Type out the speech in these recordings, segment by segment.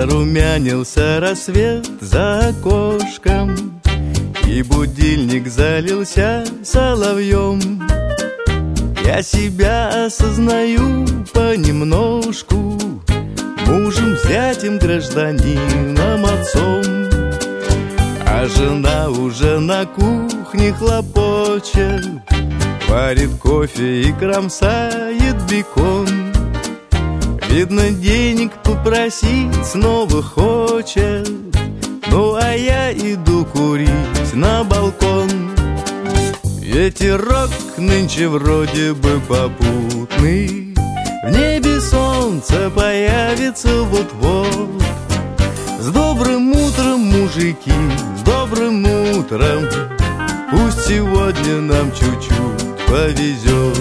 Зарумянился рассвет за окошком, и будильник залился соловьем. Я себя осознаю понемножку мужем, зятем, гражданином, отцом. А жена уже на кухне хлопочет, варит кофе и кромсает бекон. Видно, денег попросить снова хочет. Ну а я иду курить на балкон. Ветерок нынче вроде бы попутный, в небе солнце появится вот-вот. С добрым утром, мужики, с добрым утром. Пусть сегодня нам чуть-чуть повезет.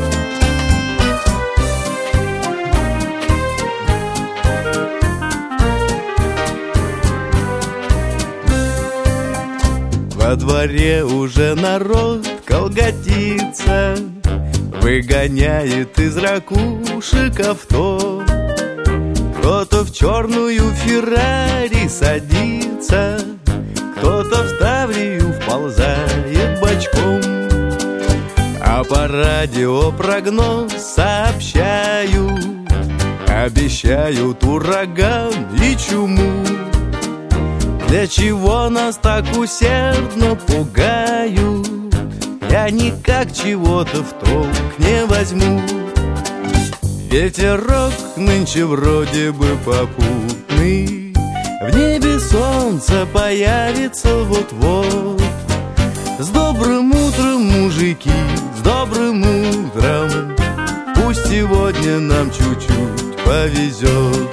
Во дворе уже народ колготится, выгоняет из ракушек авто. Кто-то в черную Феррари садится, кто-то в Таврию вползает бочком. А по радио прогноз сообщают, обещают ураган и чуму. Для чего нас так усердно пугают, я никак чего-то в толк не возьму. Ветерок нынче вроде бы попутный, в небе солнце появится вот-вот. С добрым утром, мужики, с добрым утром. Пусть сегодня нам чуть-чуть повезет.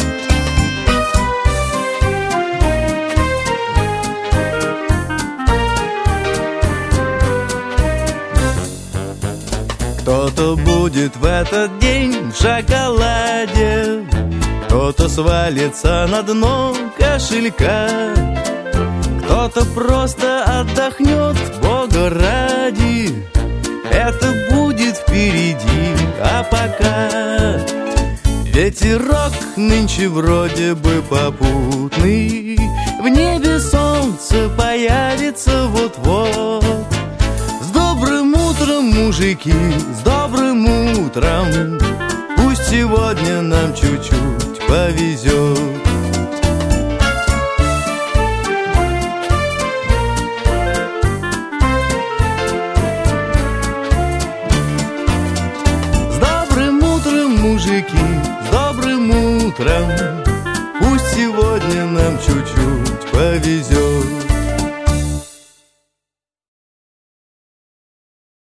Кто-то будет в этот день в шоколаде, кто-то свалится на дно кошелька, кто-то просто отдохнет, Бога ради. Это будет впереди, а пока ветерок нынче вроде бы попутный, в небе солнце появится вот-вот. С добрым утром, мужики, с добрым утром. Пусть сегодня нам чуть-чуть повезет. С добрым утром, мужики, с добрым утром. Пусть сегодня нам чуть-чуть повезет.